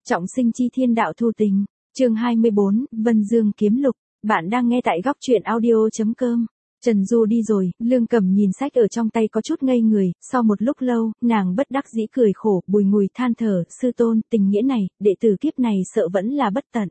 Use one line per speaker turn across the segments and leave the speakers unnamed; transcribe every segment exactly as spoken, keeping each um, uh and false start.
Trọng sinh chi thiên đạo thu tình, chương hai mươi bốn, Vân Dương kiếm lục, bạn đang nghe tại góc truyện audio.com. Trần Du đi rồi, Lương Cẩm nhìn sách ở trong tay có chút ngây người, sau một lúc lâu, nàng bất đắc dĩ cười khổ, bùi ngùi than thở, sư tôn, tình nghĩa này, đệ tử kiếp này sợ vẫn là bất tận.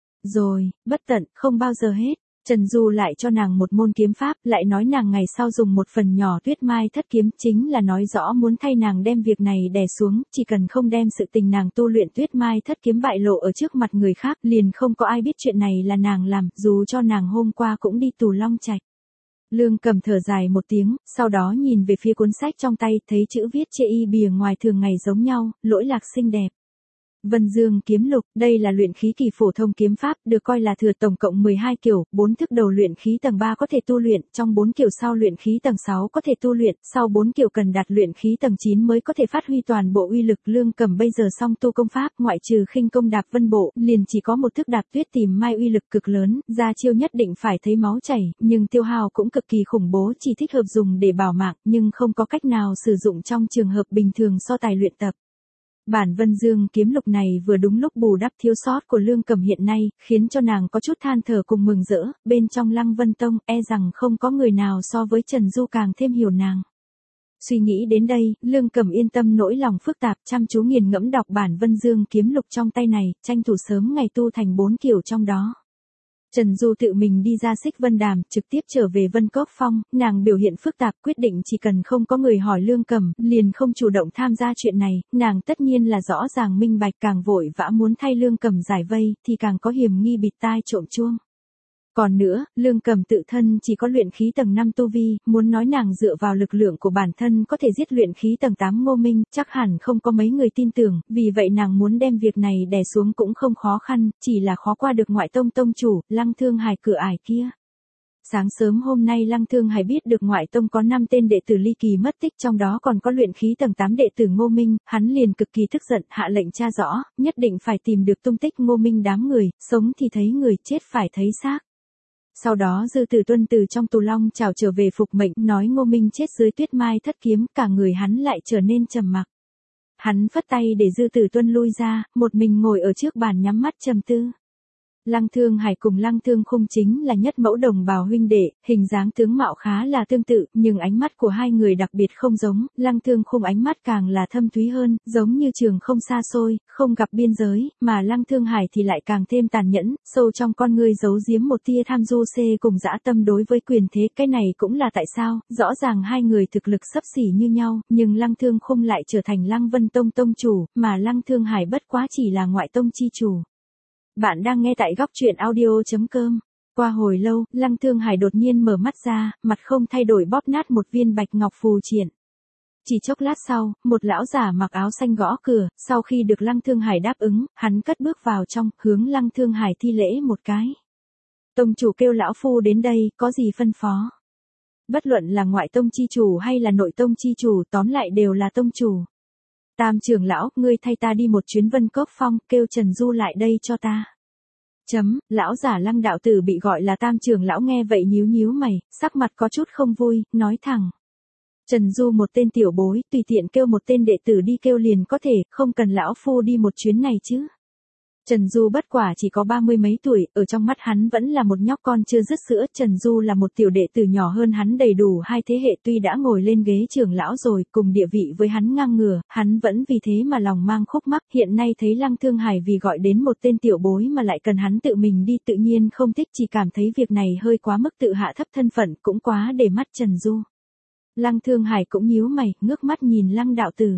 Rồi, bất tận, không bao giờ hết. Trần Du lại cho nàng một môn kiếm pháp, lại nói nàng ngày sau dùng một phần nhỏ tuyết mai thất kiếm, chính là nói rõ muốn thay nàng đem việc này đè xuống, chỉ cần không đem sự tình nàng tu luyện tuyết mai thất kiếm bại lộ ở trước mặt người khác, liền không có ai biết chuyện này là nàng làm, dù cho nàng hôm qua cũng đi tù Long Trạch. Lương Cầm thở dài một tiếng, sau đó nhìn về phía cuốn sách trong tay, thấy chữ viết chê y bìa ngoài thường ngày giống nhau, lỗi lạc xinh đẹp. Vân Dương kiếm lục, đây là luyện khí kỳ phổ thông kiếm pháp, được coi là thừa tổng cộng mười hai kiểu, bốn thức đầu luyện khí tầng ba có thể tu luyện, trong bốn kiểu sau luyện khí tầng sáu có thể tu luyện, sau bốn kiểu cần đạt luyện khí tầng chín mới có thể phát huy toàn bộ uy lực. Lương Cầm bây giờ song tu công pháp, ngoại trừ khinh công đạp vân bộ, liền chỉ có một thức đạp tuyết tìm mai uy lực cực lớn, ra chiêu nhất định phải thấy máu chảy, nhưng tiêu hao cũng cực kỳ khủng bố, chỉ thích hợp dùng để bảo mạng, nhưng không có cách nào sử dụng trong trường hợp bình thường so tài luyện tập. Bản Vân Dương kiếm lục này vừa đúng lúc bù đắp thiếu sót của Lương Cầm hiện nay, khiến cho nàng có chút than thở cùng mừng rỡ, bên trong Lăng Vân Tông, e rằng không có người nào so với Trần Du càng thêm hiểu nàng. Suy nghĩ đến đây, Lương Cầm yên tâm nỗi lòng phức tạp, chăm chú nghiền ngẫm đọc bản Vân Dương kiếm lục trong tay này, tranh thủ sớm ngày tu thành bốn kiểu trong đó. Trần Du tự mình đi ra Xích Vân Đàm, trực tiếp trở về Vân Cốc Phong, nàng biểu hiện phức tạp, quyết định chỉ cần không có người hỏi Lương Cầm, liền không chủ động tham gia chuyện này, nàng tất nhiên là rõ ràng minh bạch, càng vội vã muốn thay Lương Cầm giải vây, thì càng có hiểm nghi bịt tai trộm chuông. Còn nữa, Lương Cầm tự thân chỉ có luyện khí tầng năm tu vi, muốn nói nàng dựa vào lực lượng của bản thân có thể giết luyện khí tầng tám Ngô Minh, chắc hẳn không có mấy người tin tưởng, vì vậy nàng muốn đem việc này đè xuống cũng không khó khăn, chỉ là khó qua được ngoại tông tông chủ, Lăng Thương Hải cửa ải kia. Sáng sớm hôm nay Lăng Thương Hải biết được ngoại tông có năm tên đệ tử ly kỳ mất tích, trong đó còn có luyện khí tầng tám đệ tử Ngô Minh, hắn liền cực kỳ tức giận, hạ lệnh tra rõ, nhất định phải tìm được tung tích Ngô Minh đám người, sống thì thấy người, chết phải thấy xác. Sau đó Dư Tử Tuân từ trong tù Long trảo trở về phục mệnh, nói Ngô Minh chết dưới tuyết mai thất kiếm, cả người hắn lại trở nên trầm mặc. Hắn phất tay để Dư Tử Tuân lui ra, một mình ngồi ở trước bàn nhắm mắt trầm tư. Lăng Thương Hải cùng Lăng Thương Khung chính là nhất mẫu đồng bào huynh đệ, hình dáng tướng mạo khá là tương tự, nhưng ánh mắt của hai người đặc biệt không giống, Lăng Thương Khung ánh mắt càng là thâm thúy hơn, giống như trường không xa xôi, không gặp biên giới, mà Lăng Thương Hải thì lại càng thêm tàn nhẫn, sâu trong con người giấu giếm một tia tham du xê cùng dã tâm đối với quyền thế, cái này cũng là tại sao, rõ ràng hai người thực lực xấp xỉ như nhau, nhưng Lăng Thương Khung lại trở thành Lăng Vân Tông tông chủ, mà Lăng Thương Hải bất quá chỉ là ngoại tông chi chủ. Bạn đang nghe tại góc truyện audio.com. Qua hồi lâu, Lăng Thương Hải đột nhiên mở mắt ra, mặt không thay đổi bóp nát một viên bạch ngọc phù triện. Chỉ chốc lát sau, một lão giả mặc áo xanh gõ cửa, sau khi được Lăng Thương Hải đáp ứng, hắn cất bước vào trong, hướng Lăng Thương Hải thi lễ một cái. Tông chủ kêu lão phu đến đây, có gì phân phó? Bất luận là ngoại tông chi chủ hay là nội tông chi chủ, tóm lại đều là tông chủ. Tam trưởng lão, ngươi thay ta đi một chuyến Vân Cốc Phong, kêu Trần Du lại đây cho ta. Chấm, lão giả Lăng đạo tử bị gọi là Tam trưởng lão nghe vậy nhíu nhíu mày, sắc mặt có chút không vui, nói thẳng. Trần Du một tên tiểu bối, tùy tiện kêu một tên đệ tử đi kêu liền có thể, không cần lão phu đi một chuyến này chứ. Trần Du bất quả chỉ có ba mươi mấy tuổi, ở trong mắt hắn vẫn là một nhóc con chưa dứt sữa, Trần Du là một tiểu đệ tử nhỏ hơn hắn đầy đủ hai thế hệ, tuy đã ngồi lên ghế trưởng lão rồi, cùng địa vị với hắn ngang ngửa, hắn vẫn vì thế mà lòng mang khúc mắc, hiện nay thấy Lăng Thương Hải vì gọi đến một tên tiểu bối mà lại cần hắn tự mình đi, tự nhiên không thích, chỉ cảm thấy việc này hơi quá mức tự hạ thấp thân phận, cũng quá để mắt Trần Du. Lăng Thương Hải cũng nhíu mày, ngước mắt nhìn Lăng đạo tử.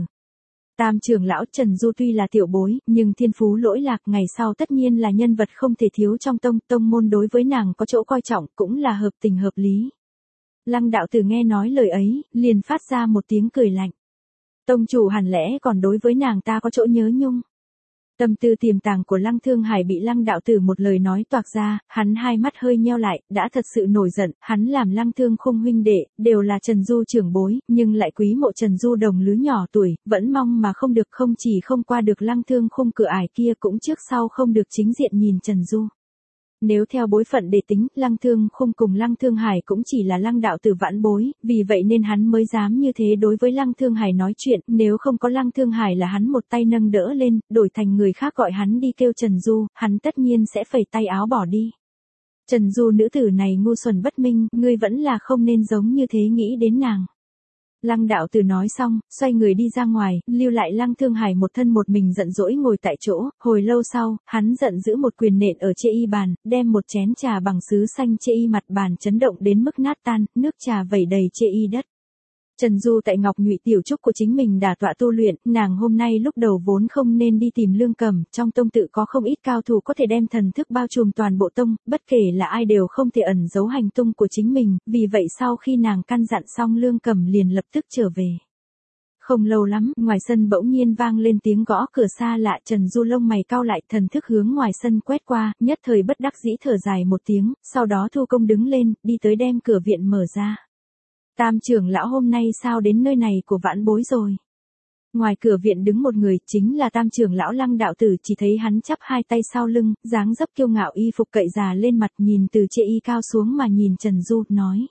Tam trưởng lão Trần Du tuy là tiểu bối, nhưng thiên phú lỗi lạc, ngày sau tất nhiên là nhân vật không thể thiếu trong tông, tông môn đối với nàng có chỗ coi trọng, cũng là hợp tình hợp lý. Lăng đạo tử nghe nói lời ấy, liền phát ra một tiếng cười lạnh. Tông chủ hẳn lẽ còn đối với nàng ta có chỗ nhớ nhung. Tâm tư tiềm tàng của Lăng Thương Hải bị Lăng đạo tử một lời nói toạc ra, hắn hai mắt hơi nheo lại, đã thật sự nổi giận, hắn làm Lăng Thương Khung huynh đệ, đều là Trần Du trưởng bối, nhưng lại quý mộ Trần Du đồng lứa nhỏ tuổi, vẫn mong mà không được, không chỉ không qua được Lăng Thương Khung cửa ải kia, cũng trước sau không được chính diện nhìn Trần Du. Nếu theo bối phận để tính, Lăng Thương Khung cùng Lăng Thương Hải cũng chỉ là Lăng đạo tử vãn bối, vì vậy nên hắn mới dám như thế đối với Lăng Thương Hải nói chuyện, nếu không có Lăng Thương Hải là hắn một tay nâng đỡ lên, đổi thành người khác gọi hắn đi kêu Trần Du, hắn tất nhiên sẽ phẩy tay áo bỏ đi. Trần Du nữ tử này ngu xuẩn bất minh, ngươi vẫn là không nên giống như thế nghĩ đến nàng. Lăng đạo tử nói xong, xoay người đi ra ngoài, lưu lại Lăng Thương Hải một thân một mình giận dỗi ngồi tại chỗ, hồi lâu sau, hắn giận giữ một quyền nện ở chê y bàn, đem một chén trà bằng sứ xanh chê y mặt bàn chấn động đến mức nát tan, nước trà vẩy đầy chê y đất. Trần Du tại Ngọc Nhụy tiểu trúc của chính mình đả tọa tu luyện, nàng hôm nay lúc đầu vốn không nên đi tìm Lương Cẩm, trong tông tự có không ít cao thủ có thể đem thần thức bao trùm toàn bộ tông, bất kể là ai đều không thể ẩn giấu hành tung của chính mình, vì vậy sau khi nàng căn dặn xong Lương Cẩm liền lập tức trở về. Không lâu lắm, ngoài sân bỗng nhiên vang lên tiếng gõ cửa xa lạ, Trần Du lông mày cau lại, thần thức hướng ngoài sân quét qua, nhất thời bất đắc dĩ thở dài một tiếng, sau đó thu công đứng lên, đi tới đem cửa viện mở ra. Tam trưởng lão hôm nay sao đến nơi này của vãn bối rồi? Ngoài cửa viện đứng một người, chính là tam trưởng lão Lăng đạo tử, chỉ thấy hắn chắp hai tay sau lưng, dáng dấp kiêu ngạo y phục cậy già lên mặt, nhìn từ chê y cao xuống mà nhìn Trần Du, nói.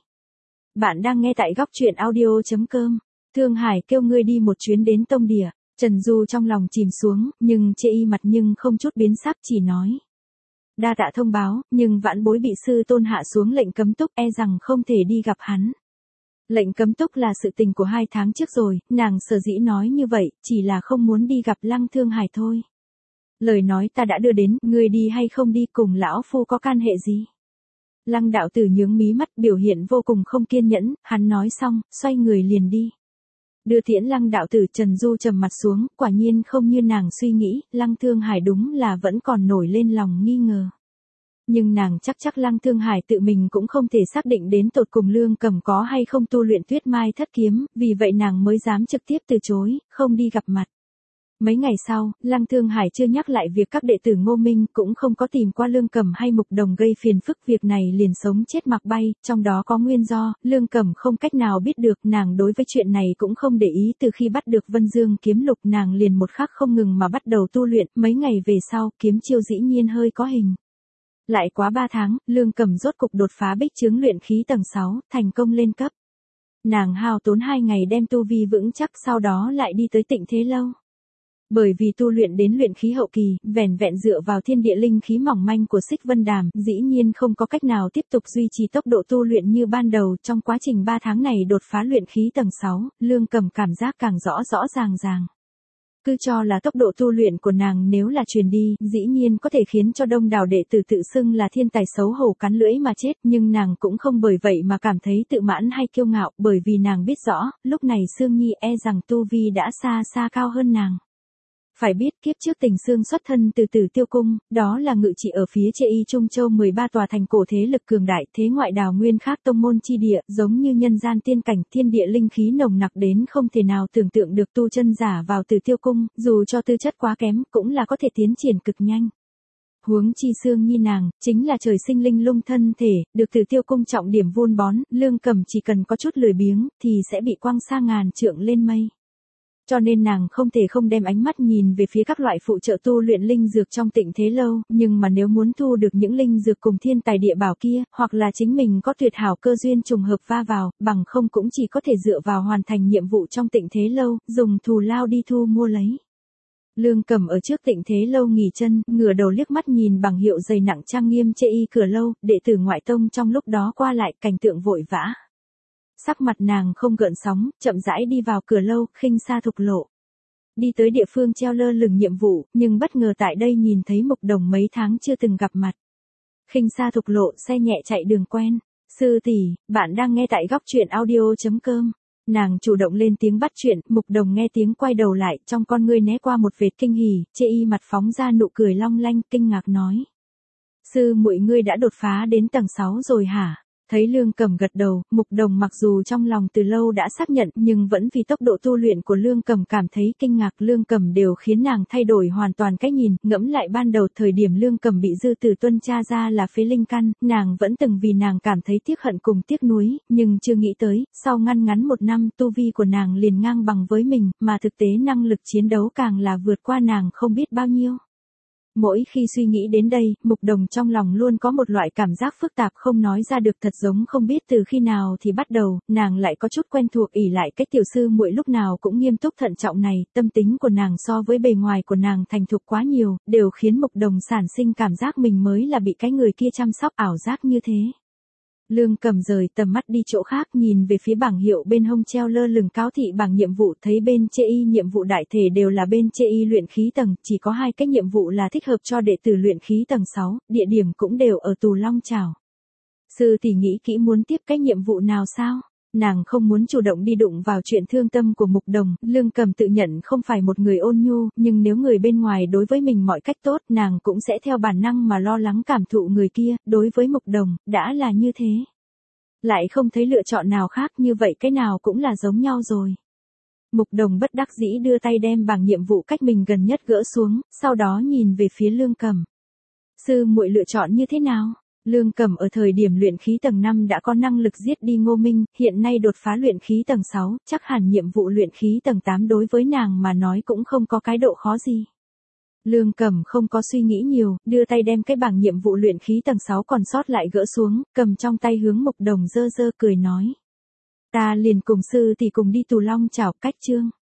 Bạn đang nghe tại góc truyện audio chấm com. Thương Hải kêu ngươi đi một chuyến đến tông địa. Trần Du trong lòng chìm xuống, nhưng chê y mặt nhưng không chút biến sắc, chỉ nói. Đa tạ thông báo, nhưng vãn bối bị sư tôn hạ xuống lệnh cấm túc, e rằng không thể đi gặp hắn. Lệnh cấm túc là sự tình của hai tháng trước rồi, nàng sở dĩ nói như vậy, chỉ là không muốn đi gặp Lăng Thương Hải thôi. Lời nói ta đã đưa đến, ngươi đi hay không đi cùng lão phu có can hệ gì? Lăng đạo tử nhướng mí mắt, biểu hiện vô cùng không kiên nhẫn, hắn nói xong, xoay người liền đi. Đưa tiễn Lăng đạo tử, Trần Du trầm mặt xuống, quả nhiên không như nàng suy nghĩ, Lăng Thương Hải đúng là vẫn còn nổi lên lòng nghi ngờ. Nhưng nàng chắc chắc Lăng Thương Hải tự mình cũng không thể xác định đến tột cùng Lương Cẩm có hay không tu luyện Tuyết Mai Thất Kiếm, vì vậy nàng mới dám trực tiếp từ chối, không đi gặp mặt. Mấy ngày sau, Lăng Thương Hải chưa nhắc lại việc các đệ tử Ngô Minh, cũng không có tìm qua Lương Cẩm hay Mục Đồng gây phiền phức, việc này liền sống chết mặc bay, trong đó có nguyên do, Lương Cẩm không cách nào biết được, nàng đối với chuyện này cũng không để ý, từ khi bắt được Vân Dương kiếm lục nàng liền một khắc không ngừng mà bắt đầu tu luyện, mấy ngày về sau, kiếm chiêu dĩ nhiên hơi có hình. Lại quá ba tháng, Lương Cẩm rốt cục đột phá bích chướng luyện khí tầng sáu, thành công lên cấp. Nàng hao tốn hai ngày đem tu vi vững chắc, sau đó lại đi tới Tịnh Thế Lâu. Bởi vì tu luyện đến luyện khí hậu kỳ, vẻn vẹn dựa vào thiên địa linh khí mỏng manh của Xích Vân Đàm, dĩ nhiên không có cách nào tiếp tục duy trì tốc độ tu luyện như ban đầu. Trong quá trình ba tháng này đột phá luyện khí tầng sáu, Lương Cẩm cảm giác càng rõ rõ ràng ràng. Cứ cho là tốc độ tu luyện của nàng nếu là truyền đi, dĩ nhiên có thể khiến cho đông đảo đệ tử tự xưng là thiên tài xấu hổ cắn lưỡi mà chết, nhưng nàng cũng không bởi vậy mà cảm thấy tự mãn hay kiêu ngạo, bởi vì nàng biết rõ, lúc này Sương Nhi e rằng tu vi đã xa xa cao hơn nàng. Phải biết kiếp trước Tình Sương xuất thân từ Tử Tiêu Cung, đó là ngự trị ở phía Chê Y Trung Châu mười ba tòa thành cổ thế lực cường đại, thế ngoại đào nguyên khác tông môn chi địa, giống như nhân gian tiên cảnh, thiên địa linh khí nồng nặc đến không thể nào tưởng tượng được, tu chân giả vào Tử Tiêu Cung, dù cho tư chất quá kém, cũng là có thể tiến triển cực nhanh. Huống chi Sương Nhi nàng, chính là trời sinh linh lung thân thể, được Tử Tiêu Cung trọng điểm vun bón, Lương Cẩm chỉ cần có chút lười biếng, thì sẽ bị quăng xa ngàn trượng lên mây. Cho nên nàng không thể không đem ánh mắt nhìn về phía các loại phụ trợ tu luyện linh dược trong Tịnh Thế Lâu, nhưng mà nếu muốn thu được những linh dược cùng thiên tài địa bảo kia, hoặc là chính mình có tuyệt hảo cơ duyên trùng hợp va vào, bằng không cũng chỉ có thể dựa vào hoàn thành nhiệm vụ trong Tịnh Thế Lâu, dùng thù lao đi thu mua lấy. Lương Cẩm ở trước Tịnh Thế Lâu nghỉ chân, ngửa đầu liếc mắt nhìn bằng hiệu dày nặng trang nghiêm Chê Y cửa lâu, đệ tử ngoại tông trong lúc đó qua lại, cảnh tượng vội vã. Sắc mặt nàng không gợn sóng, chậm rãi đi vào cửa lâu, Khinh Sa Thục Lộ. Đi tới địa phương treo lơ lửng nhiệm vụ, nhưng bất ngờ tại đây nhìn thấy Mục Đồng mấy tháng chưa từng gặp mặt. Khinh Sa Thục Lộ, xe nhẹ chạy đường quen. Sư tỷ, bạn đang nghe tại góc truyện audio chấm com. Nàng chủ động lên tiếng bắt chuyện, Mục Đồng nghe tiếng quay đầu lại, trong con ngươi né qua một vệt kinh hỉ, Chê Y mặt phóng ra nụ cười long lanh, kinh ngạc nói. Sư muội ngươi đã đột phá đến tầng sáu rồi hả? Thấy Lương Cẩm gật đầu, Mục Đồng mặc dù trong lòng từ lâu đã xác nhận, nhưng vẫn vì tốc độ tu luyện của Lương Cẩm cảm thấy kinh ngạc. Lương Cẩm đều khiến nàng thay đổi hoàn toàn cách nhìn, ngẫm lại ban đầu thời điểm Lương Cẩm bị Dư Tử Tuân tra ra là phế linh căn, nàng vẫn từng vì nàng cảm thấy tiếc hận cùng tiếc nuối, nhưng chưa nghĩ tới, sau ngăn ngắn một năm tu vi của nàng liền ngang bằng với mình, mà thực tế năng lực chiến đấu càng là vượt qua nàng không biết bao nhiêu. Mỗi khi suy nghĩ đến đây, Mục Đồng trong lòng luôn có một loại cảm giác phức tạp không nói ra được, thật giống không biết từ khi nào thì bắt đầu, nàng lại có chút quen thuộc ỷ lại cái tiểu sư muội lúc nào cũng nghiêm túc thận trọng này, tâm tính của nàng so với bề ngoài của nàng thành thục quá nhiều, đều khiến Mục Đồng sản sinh cảm giác mình mới là bị cái người kia chăm sóc, ảo giác như thế. Lương Cầm rời tầm mắt đi chỗ khác, nhìn về phía bảng hiệu bên hông treo lơ lửng cáo thị bảng nhiệm vụ, thấy bên chê y nhiệm vụ đại thể đều là bên chê y luyện khí tầng, chỉ có hai cái nhiệm vụ là thích hợp cho đệ tử luyện khí tầng sáu, địa điểm cũng đều ở Tù Long Chảo. Sư tỷ nghĩ kỹ muốn tiếp cái nhiệm vụ nào sao? Nàng không muốn chủ động đi đụng vào chuyện thương tâm của Mục Đồng, Lương Cầm tự nhận không phải một người ôn nhu, nhưng nếu người bên ngoài đối với mình mọi cách tốt, nàng cũng sẽ theo bản năng mà lo lắng cảm thụ người kia, đối với Mục Đồng, đã là như thế. Lại không thấy lựa chọn nào khác, như vậy cái nào cũng là giống nhau rồi. Mục Đồng bất đắc dĩ đưa tay đem bảng nhiệm vụ cách mình gần nhất gỡ xuống, sau đó nhìn về phía Lương Cầm. Sư muội lựa chọn như thế nào? Lương Cầm ở thời điểm luyện khí tầng năm đã có năng lực giết đi Ngô Minh, hiện nay đột phá luyện khí tầng sáu, chắc hẳn nhiệm vụ luyện khí tầng tám đối với nàng mà nói cũng không có cái độ khó gì. Lương Cầm không có suy nghĩ nhiều, đưa tay đem cái bảng nhiệm vụ luyện khí tầng sáu còn sót lại gỡ xuống, cầm trong tay hướng Mục Đồng dơ dơ cười nói. Ta liền cùng sư thì cùng đi Tù Long Chảo, cách chương.